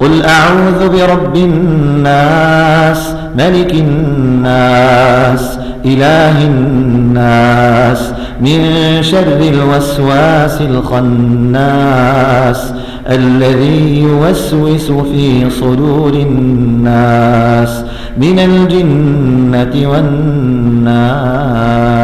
قل أعوذ برب الناس ملك الناس إله الناس من شر الوسواس الخناس الذي يوسوس في صدور الناس من الجنة والناس.